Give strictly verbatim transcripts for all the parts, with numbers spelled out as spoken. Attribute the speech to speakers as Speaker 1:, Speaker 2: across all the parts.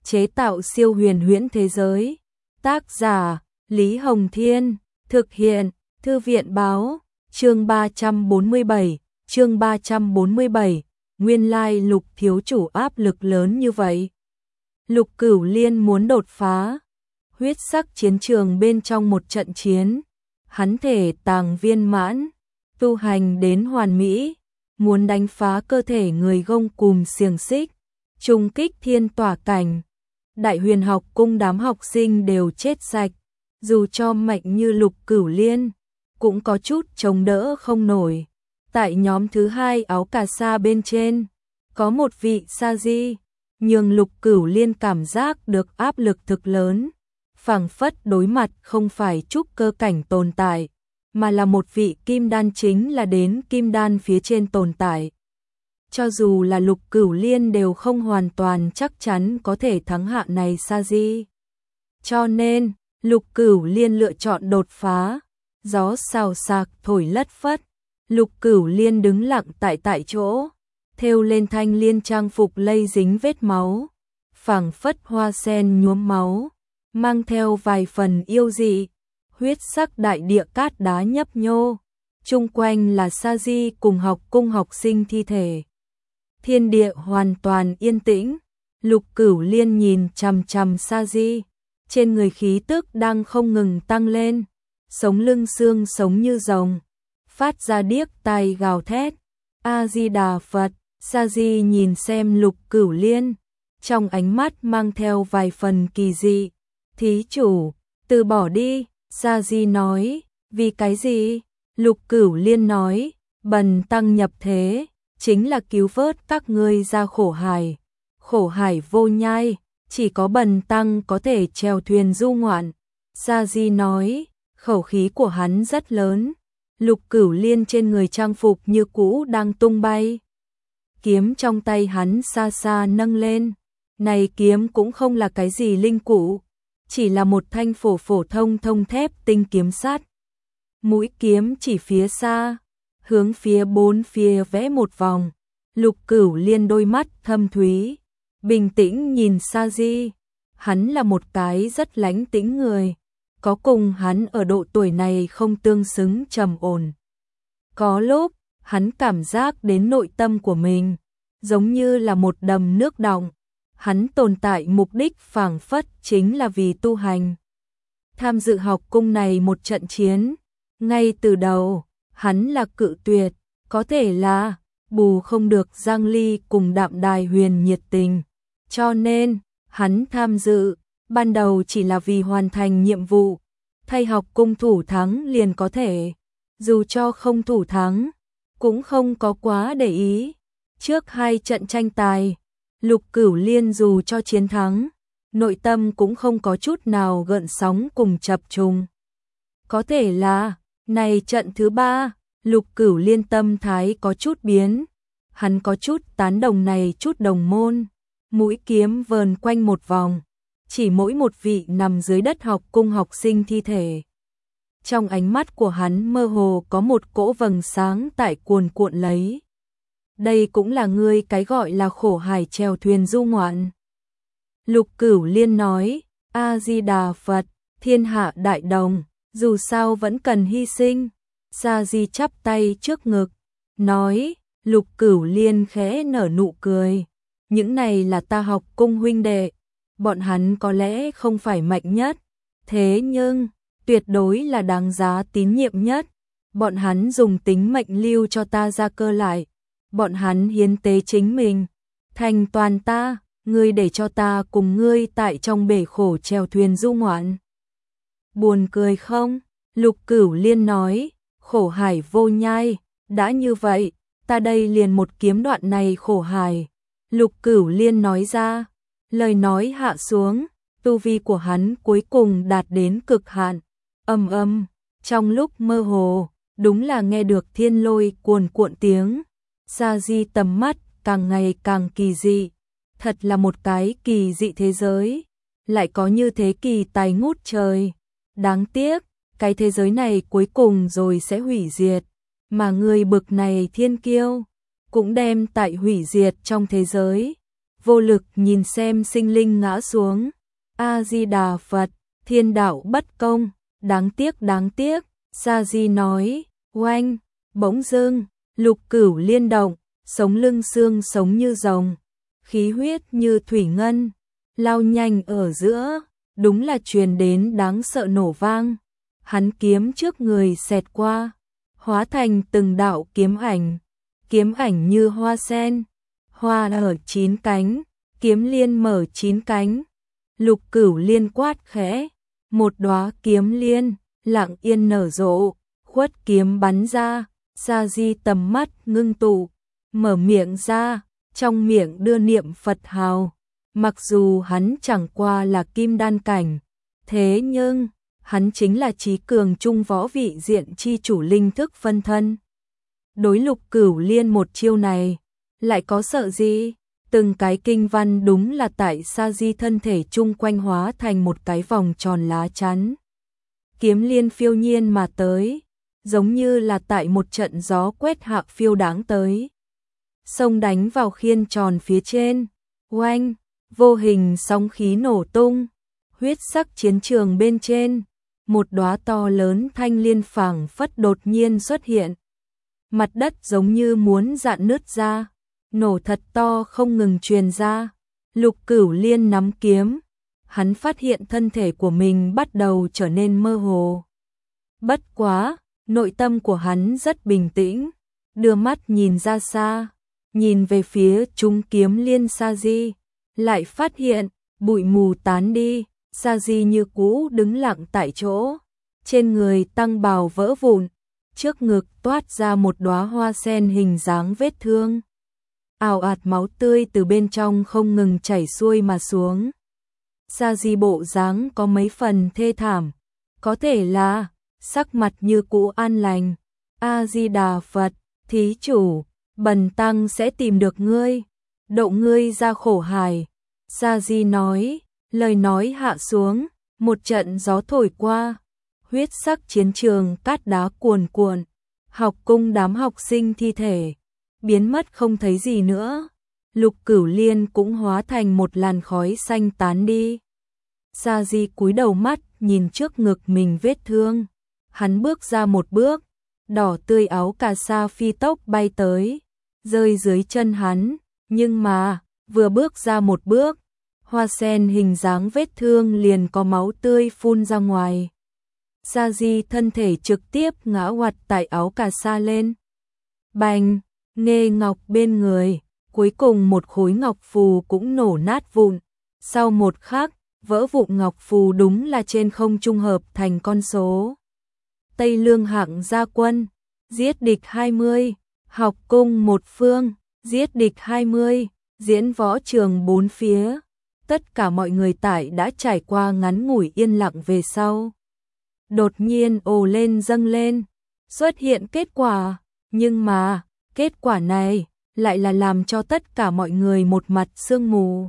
Speaker 1: chế tạo siêu huyền huyễn thế giới. Tác giả Lý Hồng Thiên, thực hiện Thư viện Báo. Chương ba trăm bốn mươi bảy, chương ba trăm bốn mươi bảy, nguyên lai Lục thiếu chủ áp lực lớn như vậy. Lục Cửu Liên muốn đột phá huyết sắc chiến trường bên trong một trận chiến, hắn thể tàng viên mãn, tu hành đến hoàn mỹ, muốn đánh phá cơ thể người gông cùm xiềng xích, trùng kích thiên tỏa cảnh. Đại Huyền học cung đám học sinh đều chết sạch, dù cho mạnh như Lục Cửu Liên, cũng có chút chống đỡ không nổi. Tại nhóm thứ hai áo cà sa bên trên, có một vị sa di, nhưng Lục Cửu Liên cảm giác được áp lực thực lớn, phảng phất đối mặt không phải trúc cơ cảnh tồn tại, mà là một vị kim đan, chính là đến kim đan phía trên tồn tại. Cho dù là Lục Cửu Liên đều không hoàn toàn chắc chắn có thể thắng hạ này sa di. Cho nên, Lục Cửu Liên lựa chọn đột phá. Gió xào xạc thổi lất phất, Lục Cửu Liên đứng lặng tại tại chỗ, thêu lên thanh liên trang phục lây dính vết máu, phảng phất hoa sen nhuốm máu, mang theo vài phần yêu dị. Huyết sắc đại địa cát đá nhấp nhô, chung quanh là sa di cùng học cung học sinh thi thể. Thiên địa hoàn toàn yên tĩnh, Lục Cửu Liên nhìn chằm chằm sa di, trên người khí tức đang không ngừng tăng lên, sống lưng xương sống như rồng, phát ra điếc tai gào thét. A Di Đà Phật. Sa di nhìn xem Lục Cửu Liên, trong ánh mắt mang theo vài phần kỳ dị. Thí chủ, từ bỏ đi. Sa di nói. Vì cái gì? Lục Cửu Liên nói, bần tăng nhập thế, chính là cứu vớt các ngươi ra khổ hải. Khổ hải vô nhai, chỉ có bần tăng có thể chèo thuyền du ngoạn. Sa di nói, khẩu khí của hắn rất lớn. Lục Cửu Liên trên người trang phục như cũ đang tung bay. Kiếm trong tay hắn xa xa nâng lên. Này kiếm cũng không là cái gì linh cụ, chỉ là một thanh phổ phổ thông thông thép tinh kiếm sắt. Mũi kiếm chỉ phía xa, hướng phía bốn phía vẽ một vòng. Lục Cửu Liên đôi mắt thâm thúy, bình tĩnh nhìn Sa di. Hắn là một cái rất lánh tĩnh người, có cùng hắn ở độ tuổi này không tương xứng trầm ổn. Có lúc, hắn cảm giác đến nội tâm của mình, giống như là một đầm nước đọng. Hắn tồn tại mục đích phảng phất chính là vì tu hành. Tham dự học cung này một trận chiến, ngay từ đầu, hắn là cự tuyệt, có thể là bù không được Giang Ly cùng Đạm Đài Huyền nhiệt tình. Cho nên, hắn tham dự, ban đầu chỉ là vì hoàn thành nhiệm vụ, thay học cung thủ thắng liền có thể, dù cho không thủ thắng, cũng không có quá để ý. Trước hai trận tranh tài, Lục Cửu Liên dù cho chiến thắng, nội tâm cũng không có chút nào gợn sóng cùng chập trùng. Có thể là, này trận thứ ba, Lục Cửu Liên tâm thái có chút biến, hắn có chút tán đồng này chút đồng môn, mũi kiếm vờn quanh một vòng, chỉ mỗi một vị nằm dưới đất học cung học sinh thi thể. Trong ánh mắt của hắn mơ hồ có một cỗ vầng sáng tại cuồn cuộn lấy. Đây cũng là ngươi cái gọi là khổ hải chèo thuyền du ngoạn. Lục Cửu Liên nói, A Di Đà Phật, thiên hạ đại đồng, dù sao vẫn cần hy sinh. Sa di chắp tay trước ngực, nói. Lục Cửu Liên khẽ nở nụ cười, những này là ta học cung huynh đệ, bọn hắn có lẽ không phải mạnh nhất, thế nhưng tuyệt đối là đáng giá tín nhiệm nhất. Bọn hắn dùng tính mệnh lưu cho ta ra cơ lại, bọn hắn hiến tế chính mình, thành toàn ta, ngươi để cho ta cùng ngươi tại trong bể khổ chèo thuyền du ngoạn. Buồn cười không? Lục Cửu Liên nói, khổ hải vô nhai, đã như vậy, ta đây liền một kiếm đoạn này khổ hải. Lục Cửu Liên nói ra, lời nói hạ xuống, tu vi của hắn cuối cùng đạt đến cực hạn. Ầm ầm, trong lúc mơ hồ, đúng là nghe được thiên lôi cuồn cuộn tiếng. Sa di tầm mắt càng ngày càng kỳ dị, thật là một cái kỳ dị thế giới, lại có như thế kỳ tài ngút trời. Đáng tiếc, cái thế giới này cuối cùng rồi sẽ hủy diệt, mà người bực này thiên kiêu cũng đem tại hủy diệt trong thế giới vô lực nhìn xem sinh linh ngã xuống. A-di-đà Phật, thiên đạo bất công, đáng tiếc đáng tiếc, Sa Di nói, oanh, bỗng dưng, Lục Cửu Liên động, sống lưng xương sống như rồng, khí huyết như thủy ngân, lao nhanh ở giữa, đúng là truyền đến đáng sợ nổ vang. Hắn kiếm trước người xẹt qua, hóa thành từng đạo kiếm ảnh, kiếm ảnh như hoa sen, hoa ở chín cánh, kiếm liên mở chín cánh. Lục Cửu Liên quát khẽ, một đóa kiếm liên lặng yên nở rộ, khuất kiếm bắn ra. Sa Di tầm mắt ngưng tụ, mở miệng ra, trong miệng đưa niệm Phật hào. Mặc dù hắn chẳng qua là kim đan cảnh, thế nhưng hắn chính là trí cường trung võ vị diện chi chủ linh thức phân thân. Đối Lục Cửu Liên một chiêu này, lại có sợ gì? Từng cái kinh văn đúng là tại Sa Di thân thể chung quanh hóa thành một cái vòng tròn lá chắn. Kiếm liên phiêu nhiên mà tới, giống như là tại một trận gió quét hạ phiêu đáng tới. Sông đánh vào khiên tròn phía trên, oanh, vô hình sóng khí nổ tung, huyết sắc chiến trường bên trên, một đóa to lớn thanh liên phảng phất đột nhiên xuất hiện. Mặt đất giống như muốn rạn nứt ra, nổ thật to không ngừng truyền ra. Lục Cửu Liên nắm kiếm, hắn phát hiện thân thể của mình bắt đầu trở nên mơ hồ. Bất quá, nội tâm của hắn rất bình tĩnh, đưa mắt nhìn ra xa, nhìn về phía trung kiếm liên Sa Di, lại phát hiện bụi mù tán đi, Sa Di như cũ đứng lặng tại chỗ, trên người tăng bào vỡ vụn, trước ngực toát ra một đóa hoa sen hình dáng vết thương. Ào ạt máu tươi từ bên trong không ngừng chảy xuôi mà xuống. Sa Di bộ dáng có mấy phần thê thảm, có thể là sắc mặt như cũ an lành. A-di-đà Phật, thí chủ, bần tăng sẽ tìm được ngươi, độ ngươi ra khổ hải. Sa Di nói, lời nói hạ xuống, một trận gió thổi qua, huyết sắc chiến trường cát đá cuồn cuộn, học cung đám học sinh thi thể biến mất không thấy gì nữa. Lục Cửu Liên cũng hóa thành một làn khói xanh tán đi. Sa Di cúi đầu mắt nhìn trước ngực mình vết thương, hắn bước ra một bước, đỏ tươi áo cà sa phi tốc bay tới, rơi dưới chân hắn, nhưng mà vừa bước ra một bước, hoa sen hình dáng vết thương liền có máu tươi phun ra ngoài. Sa Di thân thể trực tiếp ngã oặt tại áo cà sa lên. Bành, nghê ngọc bên người, cuối cùng một khối ngọc phù cũng nổ nát vụn. Sau một khắc, vỡ vụn ngọc phù đúng là trên không trung hợp thành con số. Tây Lương hạng gia quân, giết địch hai mươi, học cung một phương, giết địch hai mươi, diễn võ trường bốn phía. Tất cả mọi người tại đã trải qua ngắn ngủi yên lặng về sau. Đột nhiên ồ lên dâng lên, xuất hiện kết quả, nhưng mà, kết quả này lại là làm cho tất cả mọi người một mặt sương mù.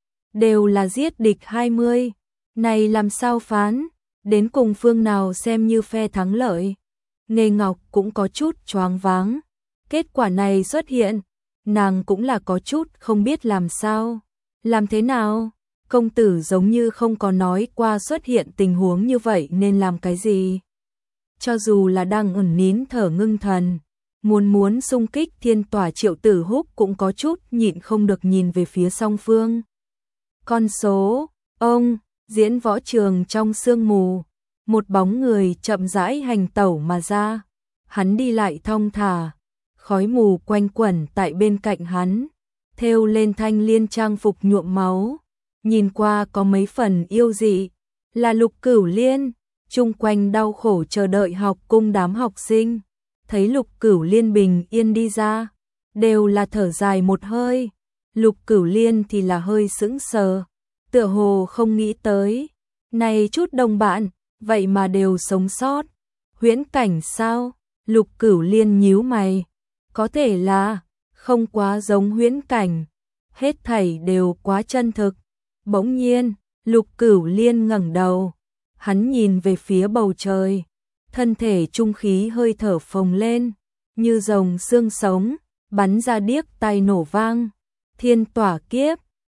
Speaker 1: Đều là giết địch hai mươi, này làm sao phán, đến cùng phương nào xem như phe thắng lợi. Nghê Ngọc cũng có chút choáng váng, kết quả này xuất hiện, nàng cũng là có chút không biết làm sao. Làm thế nào? Công tử giống như không có nói qua xuất hiện tình huống như vậy nên làm cái gì. Cho dù là đang ẩn nín thở ngưng thần, muốn muốn xung kích thiên tỏa Triệu Tử Húc cũng có chút nhịn không được nhìn về phía song phương. Con số, ông, diễn võ trường trong sương mù, một bóng người chậm rãi hành tẩu mà ra, hắn đi lại thong thả, khói mù quanh quẩn tại bên cạnh hắn, thêu lên thanh liên trang phục nhuộm máu, nhìn qua có mấy phần yêu dị, là Lục Cửu Liên. Chung quanh đau khổ chờ đợi học cung đám học sinh, thấy Lục Cửu Liên bình yên đi ra, đều là thở dài một hơi. Lục Cửu Liên thì là hơi sững sờ, tựa hồ không nghĩ tới, này chút đồng bạn, vậy mà đều sống sót. Huyễn cảnh sao? Lục Cửu Liên nhíu mày, có thể là không quá giống huyễn cảnh, hết thảy đều quá chân thực. Bỗng nhiên, Lục Cửu Liên ngẩng đầu, hắn nhìn về phía bầu trời, thân thể trung khí hơi thở phồng lên, như rồng xương sống, bắn ra điếc tai nổ vang. Thiên tỏa kiếp,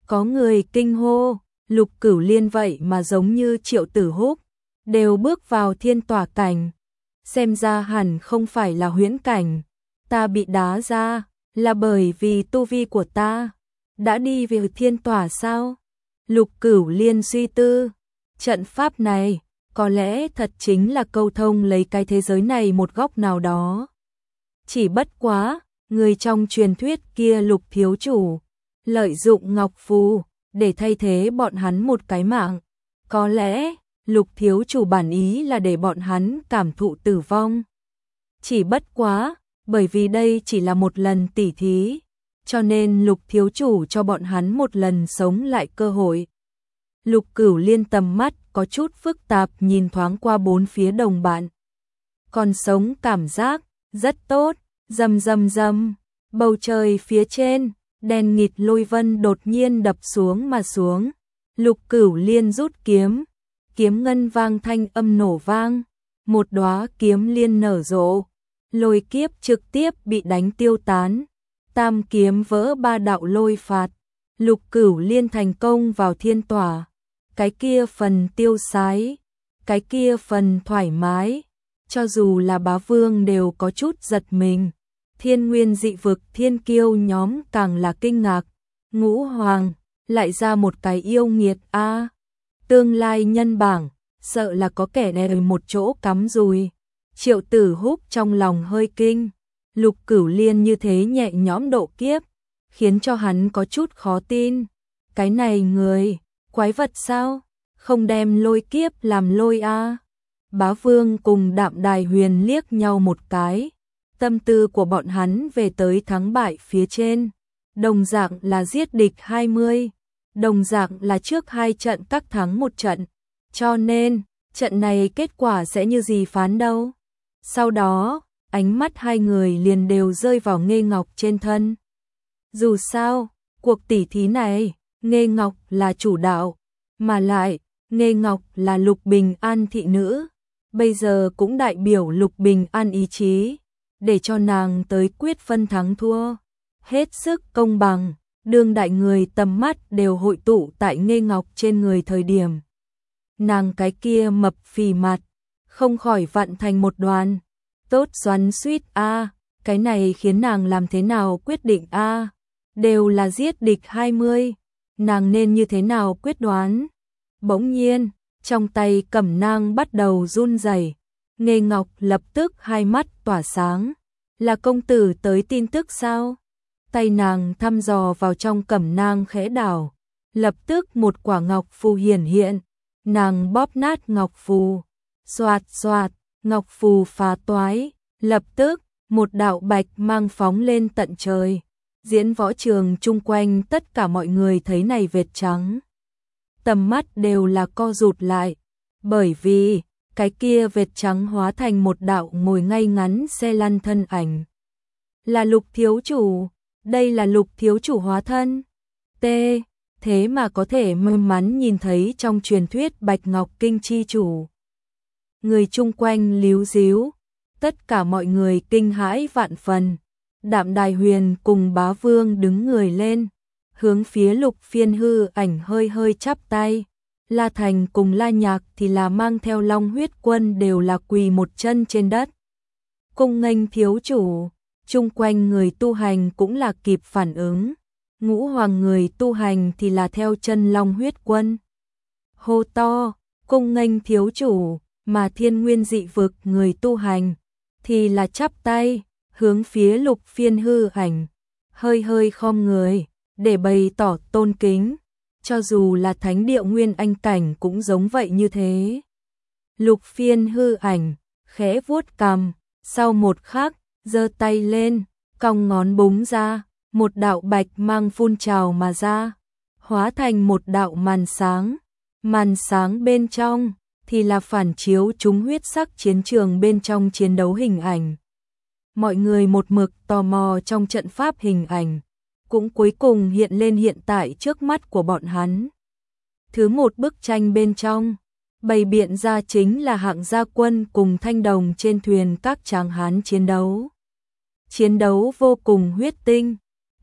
Speaker 1: Có người kinh hô, Lục Cửu Liên vậy mà giống như Triệu Tử Húc, đều bước vào thiên tỏa cảnh. Xem ra hẳn không phải là huyễn cảnh, ta bị đá ra, là bởi vì tu vi của ta đã đi về thiên tỏa sao? Lục Cửu Liên suy tư, trận pháp này có lẽ thật chính là câu thông lấy cái thế giới này một góc nào đó. Chỉ bất quá, người trong truyền thuyết kia Lục thiếu chủ, lợi dụng ngọc phù để thay thế bọn hắn một cái mạng. Có lẽ, Lục thiếu chủ bản ý là để bọn hắn cảm thụ tử vong. Chỉ bất quá, bởi vì đây chỉ là một lần tỉ thí, cho nên Lục thiếu chủ cho bọn hắn một lần sống lại cơ hội. Lục Cửu Liên tầm mắt có chút phức tạp nhìn thoáng qua bốn phía đồng bạn. Còn sống cảm giác rất tốt, rầm rầm rầm, bầu trời phía trên, đèn nghịt lôi vân đột nhiên đập xuống mà xuống. Lục Cửu Liên rút kiếm, kiếm ngân vang thanh âm nổ vang, một đóa kiếm liên nở rộ, lôi kiếp trực tiếp bị đánh tiêu tán. Tam kiếm vỡ ba đạo lôi phạt, Lục Cửu Liên thành công vào thiên tỏa. Cái kia phần tiêu sái, cái kia phần thoải mái, cho dù là bá vương đều có chút giật mình. Thiên nguyên dị vực thiên kiêu nhóm càng là kinh ngạc. Ngũ hoàng, lại ra một cái yêu nghiệt a. Tương lai nhân bảng, sợ là có kẻ đè một chỗ cắm rùi. Triệu Tử Húc trong lòng hơi kinh. Lục Cửu Liên như thế nhẹ nhõm độ kiếp, khiến cho hắn có chút khó tin. Cái này người, quái vật sao? Không đem lôi kiếp làm lôi a. Bá Vương cùng Đạm Đài Huyền liếc nhau một cái. Tâm tư của bọn hắn về tới thắng bại phía trên. Đồng dạng là giết địch hai mươi. Đồng dạng là trước hai trận các thắng một trận. Cho nên, trận này kết quả sẽ như gì phán đâu. Sau đó, ánh mắt hai người liền đều rơi vào Nghê Ngọc trên thân. Dù sao, cuộc tỉ thí này, Nghê Ngọc là chủ đạo, mà lại, Nghê Ngọc là Lục Bình An thị nữ, bây giờ cũng đại biểu Lục Bình An ý chí, để cho nàng tới quyết phân thắng thua. Hết sức công bằng, đương đại người tầm mắt đều hội tụ tại Nghê Ngọc trên người thời điểm. Nàng cái kia mập phì mặt, không khỏi vặn thành một đoàn. Tốt xoắn suýt a, cái này khiến nàng làm thế nào quyết định a? Đều là giết địch hai mươi, nàng nên như thế nào quyết đoán? Bỗng nhiên, trong tay cẩm nang bắt đầu run rẩy. Nghê Ngọc lập tức hai mắt tỏa sáng. Là công tử tới tin tức sao? Tay nàng thăm dò vào trong cẩm nang khẽ đảo, lập tức một quả ngọc phù hiển hiện. Nàng bóp nát ngọc phù, xoạt xoạt, ngọc phù phá toái, lập tức một đạo bạch mang phóng lên tận trời. Diễn võ trường chung quanh tất cả mọi người thấy này vệt trắng, tầm mắt đều là co rụt lại, bởi vì cái kia vệt trắng hóa thành một đạo ngồi ngay ngắn xe lăn thân ảnh. Là Lục thiếu chủ, đây là Lục thiếu chủ hóa thân. T, thế mà có thể may mắn nhìn thấy trong truyền thuyết Bạch Ngọc Kinh chi chủ. Người chung quanh líu díu, tất cả mọi người kinh hãi vạn phần. Đạm Đài Huyền cùng Bá Vương đứng người lên, hướng phía Lục Phiên hư ảnh hơi hơi chắp tay. La Thành cùng La Nhạc thì là mang theo Long Huyết Quân đều là quỳ một chân trên đất. Cung nghênh thiếu chủ, chung quanh người tu hành cũng là kịp phản ứng. Ngũ hoàng người tu hành thì là theo chân Long Huyết Quân. Hô to, cung nghênh thiếu chủ, mà thiên nguyên dị vực người tu hành thì là chắp tay, hướng phía Lục Phiên hư ảnh, hơi hơi khom người, để bày tỏ tôn kính. Cho dù là thánh địa nguyên anh cảnh cũng giống vậy như thế. Lục Phiên hư ảnh, khẽ vuốt cằm, sau một khắc, giơ tay lên, cong ngón búng ra, một đạo bạch mang phun trào mà ra, hóa thành một đạo màn sáng. Màn sáng bên trong thì là phản chiếu chúng huyết sắc chiến trường bên trong chiến đấu hình ảnh. Mọi người một mực tò mò trong trận pháp hình ảnh, cũng cuối cùng hiện lên hiện tại trước mắt của bọn hắn. Thứ một bức tranh bên trong, bày biện ra chính là Hạng Gia Quân cùng Thanh Đồng trên thuyền các tráng hán chiến đấu. Chiến đấu vô cùng huyết tinh,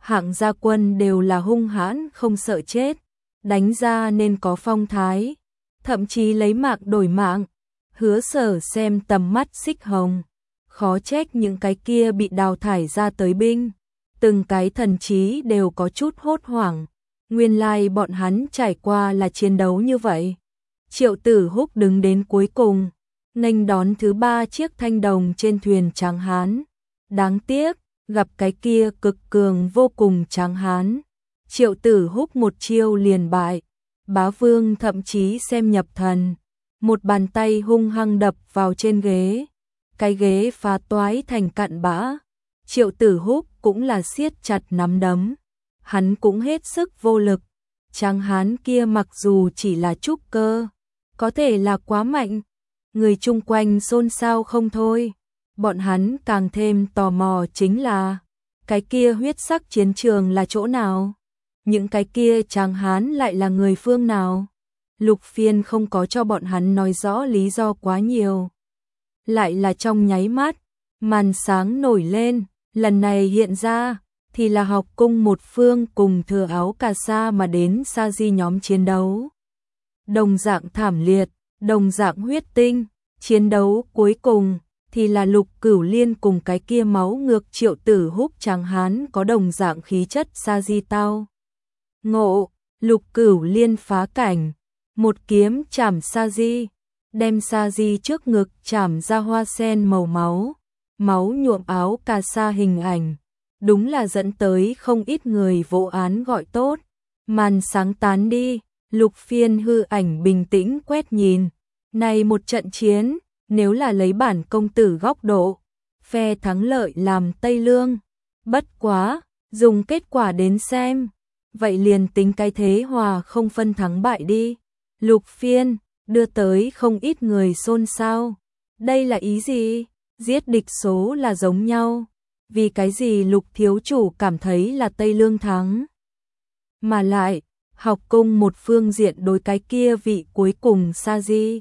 Speaker 1: hạng gia quân đều là hung hãn không sợ chết, đánh ra nên có phong thái, thậm chí lấy mạng đổi mạng. Hứa Sở xem tầm mắt xích hồng, khó trách những cái kia bị đào thải ra tới binh, từng cái thần trí đều có chút hốt hoảng, nguyên lai bọn hắn trải qua là chiến đấu như vậy. Triệu Tử Húc đứng đến cuối cùng, nghênh đón thứ ba chiếc thanh đồng trên thuyền Tráng Hán. Đáng tiếc, gặp cái kia cực cường vô cùng Tráng Hán, Triệu Tử Húc một chiêu liền bại. Bá Vương thậm chí xem nhập thần, một bàn tay hung hăng đập vào trên ghế, cái ghế phá toái thành cặn bã. Triệu Tử Húc cũng là siết chặt nắm đấm, hắn cũng hết sức vô lực. Tráng Hán kia mặc dù chỉ là trúc cơ, có thể là quá mạnh, người chung quanh xôn xao không thôi. Bọn hắn càng thêm tò mò chính là cái kia huyết sắc chiến trường là chỗ nào, những cái kia Tráng Hán lại là người phương nào. Lục Phiên không có cho bọn hắn nói rõ lý do quá nhiều, lại là trong nháy mắt, màn sáng nổi lên, lần này hiện ra thì là học cung một phương cùng Thừa Áo Cà Sa mà đến Sa Di nhóm chiến đấu. Đồng dạng thảm liệt, đồng dạng huyết tinh, chiến đấu cuối cùng thì là Lục Cửu Liên cùng cái kia máu ngược Triệu Tử Húc Tráng Hán có đồng dạng khí chất Sa Di tao ngộ. Lục Cửu Liên phá cảnh, một kiếm chảm Sa Di, đem Sa Di trước ngực chảm ra hoa sen màu máu, máu nhuộm áo cà sa hình ảnh, đúng là dẫn tới không ít người vô án gọi tốt. Màn sáng tán đi, Lục Phiên hư ảnh bình tĩnh quét nhìn, này một trận chiến, nếu là lấy bản công tử góc độ, phe thắng lợi làm Tây Lương, bất quá, dùng kết quả đến xem, vậy liền tính cái thế hòa không phân thắng bại đi. Lục Phiên đưa tới không ít người xôn xao, đây là ý gì? Giết địch số là giống nhau, vì cái gì Lục thiếu chủ cảm thấy là Tây Lương thắng? Mà lại, học cung một phương diện đối cái kia vị cuối cùng Sa Di,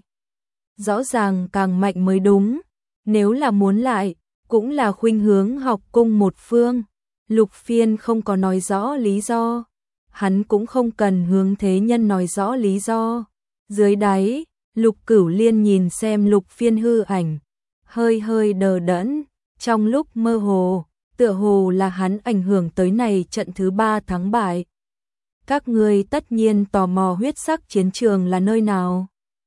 Speaker 1: rõ ràng càng mạnh mới đúng, nếu là muốn lại, cũng là khuynh hướng học cung một phương. Lục Phiên không có nói rõ lý do, hắn cũng không cần hướng thế nhân nói rõ lý do. Dưới đáy, Lục Cửu Liên nhìn xem Lục Phiên hư ảnh, hơi hơi đờ đẫn, trong lúc mơ hồ, tựa hồ là hắn ảnh hưởng tới này trận thứ ba thắng bại. Các ngươi tất nhiên tò mò huyết sắc chiến trường là nơi nào.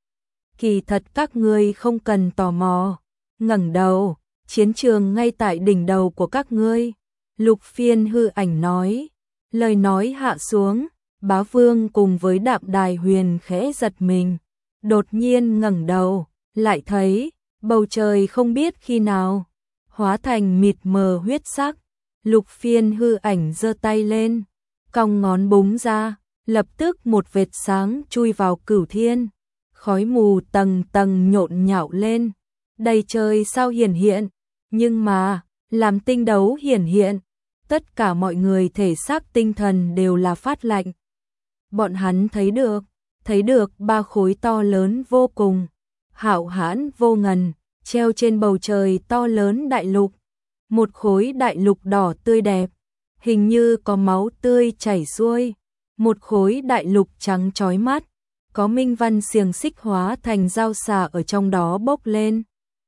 Speaker 1: Kỳ thật các ngươi không cần tò mò, ngẩng đầu, chiến trường ngay tại đỉnh đầu của các ngươi. Lục Phiên hư ảnh nói, lời nói hạ xuống, Bá Vương cùng với Đạm Đài Huyền khẽ giật mình, đột nhiên ngẩng đầu, lại thấy bầu trời không biết khi nào hóa thành mịt mờ huyết sắc. Lục Phiên hư ảnh giơ tay lên, cong ngón búng ra, lập tức một vệt sáng chui vào cửu thiên, khói mù tầng tầng nhộn nhạo lên, đầy trời sao hiển hiện, nhưng mà làm tinh đấu hiển hiện, tất cả mọi người thể xác tinh thần đều là phát lạnh. Bọn hắn thấy được, thấy được ba khối to lớn vô cùng, hạo hãn vô ngần, treo trên bầu trời to lớn đại lục. Một khối đại lục đỏ tươi đẹp, hình như có máu tươi chảy xuôi. Một khối đại lục trắng chói mắt, có minh văn xiềng xích hóa thành dao xà ở trong đó bốc lên.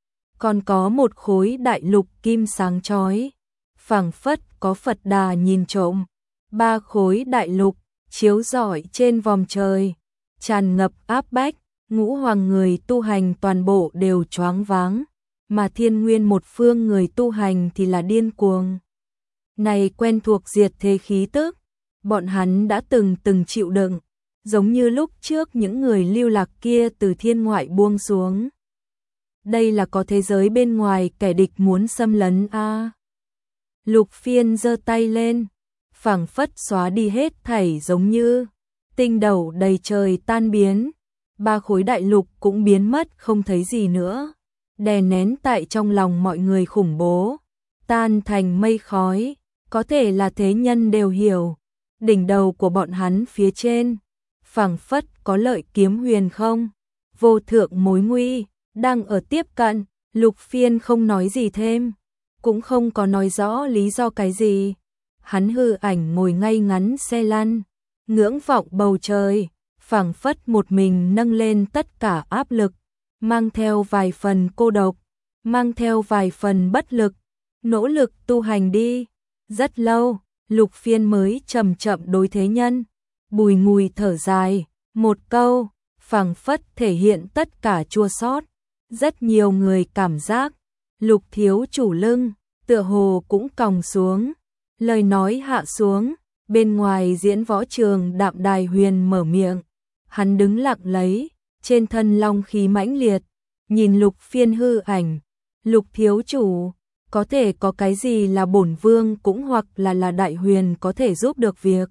Speaker 1: Còn có một khối đại lục kim sáng chói, phảng phất có Phật Đà nhìn trộm. Ba khối đại lục chiếu rọi trên vòm trời, tràn ngập áp bách, ngũ hoàng người tu hành toàn bộ đều choáng váng, mà thiên nguyên một phương người tu hành thì là điên cuồng. Này quen thuộc diệt thế khí tức, bọn hắn đã từng từng chịu đựng, giống như lúc trước những người lưu lạc kia từ thiên ngoại buông xuống. Đây là có thế giới bên ngoài kẻ địch muốn xâm lấn a. À. Lục Phiên giơ tay lên, phảng phất xóa đi hết thảy giống như tinh đầu đầy trời tan biến, ba khối đại lục cũng biến mất không thấy gì nữa, đè nén tại trong lòng mọi người khủng bố, tan thành mây khói, có thể là thế nhân đều hiểu, đỉnh đầu của bọn hắn phía trên, phảng phất có lợi kiếm huyền không, vô thượng mối nguy, đang ở tiếp cận. Lục Phiên không nói gì thêm, cũng không có nói rõ lý do cái gì. hắn hư ảnh ngồi ngay ngắn xe lăn, ngưỡng vọng bầu trời, phảng phất một mình nâng lên tất cả áp lực, mang theo vài phần cô độc, mang theo vài phần bất lực, nỗ lực tu hành đi. Rất lâu, Lục Phiên mới chậm chậm đối thế nhân, bùi ngùi thở dài, một câu, phảng phất thể hiện tất cả chua xót. Rất nhiều người cảm giác, Lục thiếu chủ lưng, tựa hồ cũng còng xuống, lời nói hạ xuống, bên ngoài diễn võ trường Đạm Đài Huyền mở miệng, hắn đứng lặng lấy, trên thân long khí mãnh liệt, nhìn Lục Phiên hư ảnh, Lục thiếu chủ, có thể có cái gì là bổn vương cũng hoặc là là Đại Huyền có thể giúp được việc.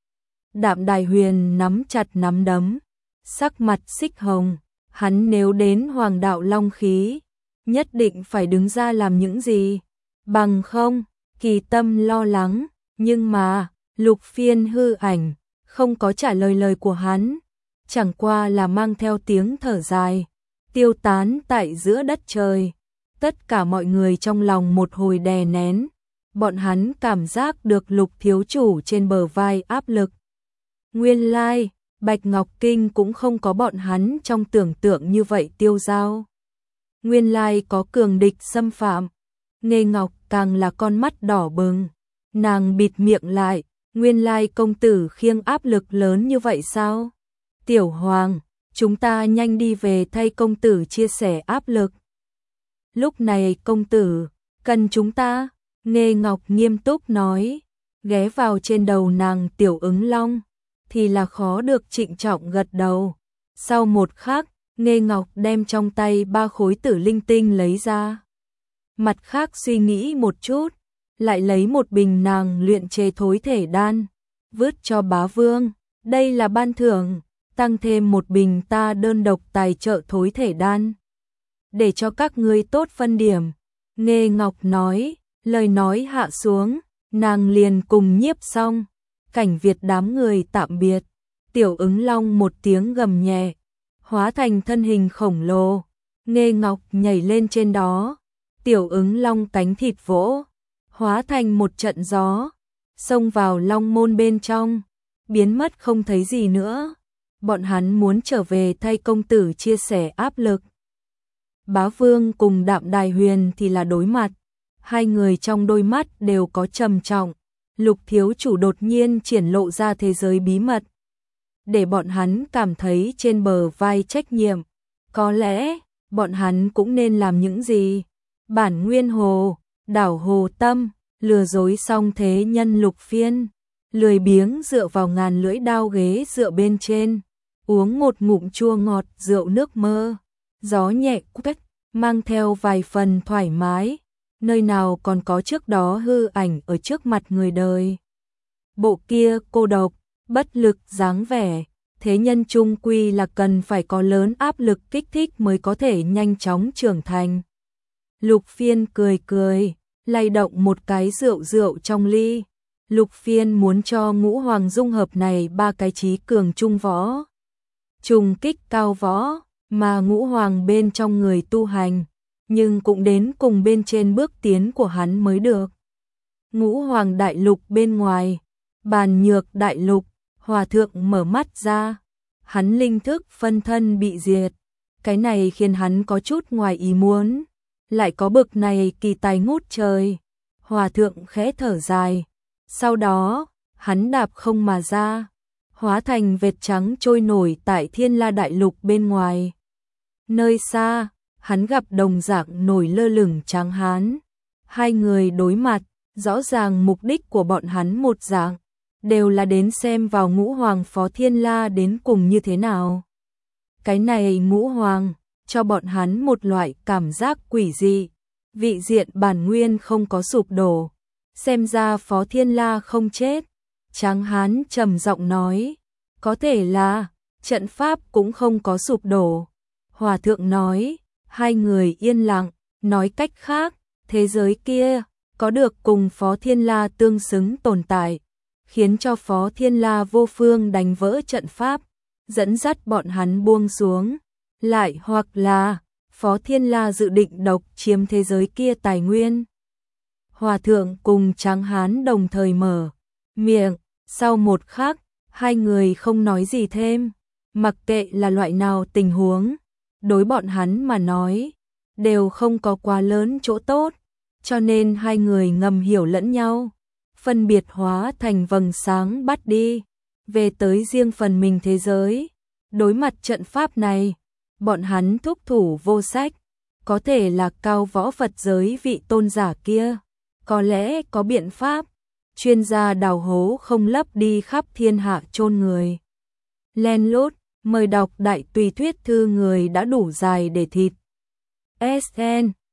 Speaker 1: Đạm Đài Huyền nắm chặt nắm đấm, sắc mặt xích hồng, hắn nếu đến Hoàng đạo long khí, nhất định phải đứng ra làm những gì, bằng không, Kỳ Tâm lo lắng, nhưng mà, Lục Phiên hư ảnh, không có trả lời lời của hắn, chẳng qua là mang theo tiếng thở dài, tiêu tán tại giữa đất trời. Tất cả mọi người trong lòng một hồi đè nén, bọn hắn cảm giác được Lục thiếu chủ trên bờ vai áp lực. Nguyên lai, Bạch Ngọc Kinh cũng không có bọn hắn trong tưởng tượng như vậy tiêu dao. Nguyên lai có cường địch xâm phạm. Nghê Ngọc càng là con mắt đỏ bừng, nàng bịt miệng lại, nguyên lai công tử khiêng áp lực lớn như vậy sao? Tiểu Hoàng, chúng ta nhanh đi về thay công tử chia sẻ áp lực. Lúc này công tử, cần chúng ta, Nghê Ngọc nghiêm túc nói, ghé vào trên đầu nàng Tiểu Ứng Long, thì là khó được trịnh trọng gật đầu. Sau một khắc, Nghê Ngọc đem trong tay ba khối tử linh tinh lấy ra. Mặt khác suy nghĩ một chút, lại lấy một bình nàng luyện chế thối thể đan, vứt cho bá vương, đây là ban thưởng, tăng thêm một bình ta đơn độc tài trợ thối thể đan. Để cho các ngươi tốt phân điểm, Nghê Ngọc nói, lời nói hạ xuống, nàng liền cùng Nhiếp Song, Cảnh Việt đám người tạm biệt. Tiểu Ứng Long một tiếng gầm nhẹ, hóa thành thân hình khổng lồ, Nghê Ngọc nhảy lên trên đó, Tiểu Ứng Long cánh thịt vỗ, hóa thành một trận gió, xông vào Long môn bên trong, biến mất không thấy gì nữa. Bọn hắn muốn trở về thay công tử chia sẻ áp lực. Bá Vương cùng Đạm Đài Huyền thì là đối mặt, hai người trong đôi mắt đều có trầm trọng. Lục thiếu chủ đột nhiên triển lộ ra thế giới bí mật, để bọn hắn cảm thấy trên bờ vai trách nhiệm. Có lẽ, bọn hắn cũng nên làm những gì? Bản Nguyên Hồ, đảo Hồ Tâm, lừa dối xong thế nhân Lục Phiên, lười biếng dựa vào ngàn lưỡi đao ghế dựa bên trên, uống một ngụm chua ngọt rượu nước mơ, gió nhẹ quét, mang theo vài phần thoải mái, nơi nào còn có trước đó hư ảnh ở trước mặt người đời. Bộ kia cô độc, bất lực dáng vẻ, thế nhân chung quy là cần phải có lớn áp lực kích thích mới có thể nhanh chóng trưởng thành. Lục Phiên cười cười, lay động một cái rượu rượu trong ly. Lục Phiên muốn cho ngũ hoàng dung hợp này ba cái trí cường trung võ, trùng kích cao võ, mà ngũ hoàng bên trong người tu hành, nhưng cũng đến cùng bên trên bước tiến của hắn mới được. Ngũ hoàng đại lục bên ngoài, Bàn Nhược đại lục, hòa thượng mở mắt ra, hắn linh thức phân thân bị diệt, cái này khiến hắn có chút ngoài ý muốn, lại có bực này kỳ tài ngút trời. Hòa thượng khẽ thở dài, sau đó, hắn đạp không mà ra, hóa thành vệt trắng trôi nổi tại Thiên La đại lục bên ngoài. Nơi xa, hắn gặp đồng dạng nổi lơ lửng Tráng Hán. Hai người đối mặt, rõ ràng mục đích của bọn hắn một dạng, đều là đến xem vào ngũ hoàng Phó Thiên La đến cùng như thế nào. Cái này ngũ hoàng, cho bọn hắn một loại cảm giác quỷ dị, vị diện bản nguyên không có sụp đổ, xem ra Phó Thiên La không chết. Tráng Hán trầm giọng nói, có thể là, trận pháp cũng không có sụp đổ. Hòa thượng nói, hai người yên lặng, nói cách khác, thế giới kia, có được cùng Phó Thiên La tương xứng tồn tại, khiến cho Phó Thiên La vô phương đánh vỡ trận pháp, dẫn dắt bọn hắn buông xuống, lại hoặc là, Phó Thiên La dự định độc chiếm thế giới kia tài nguyên. Hòa thượng cùng Tráng Hán đồng thời mở miệng, sau một khắc, hai người không nói gì thêm, mặc kệ là loại nào tình huống, đối bọn hắn mà nói, đều không có quá lớn chỗ tốt, cho nên hai người ngầm hiểu lẫn nhau, phân biệt hóa thành vầng sáng bắt đi, về tới riêng phần mình thế giới. Đối mặt trận pháp này, bọn hắn thúc thủ vô sách, có thể là cao võ Phật giới vị tôn giả kia, có lẽ có biện pháp, chuyên gia đào hố không lấp đi khắp thiên hạ chôn người. Len lút, mời đọc đại tùy thuyết thư người đã đủ dài để thịt. ét en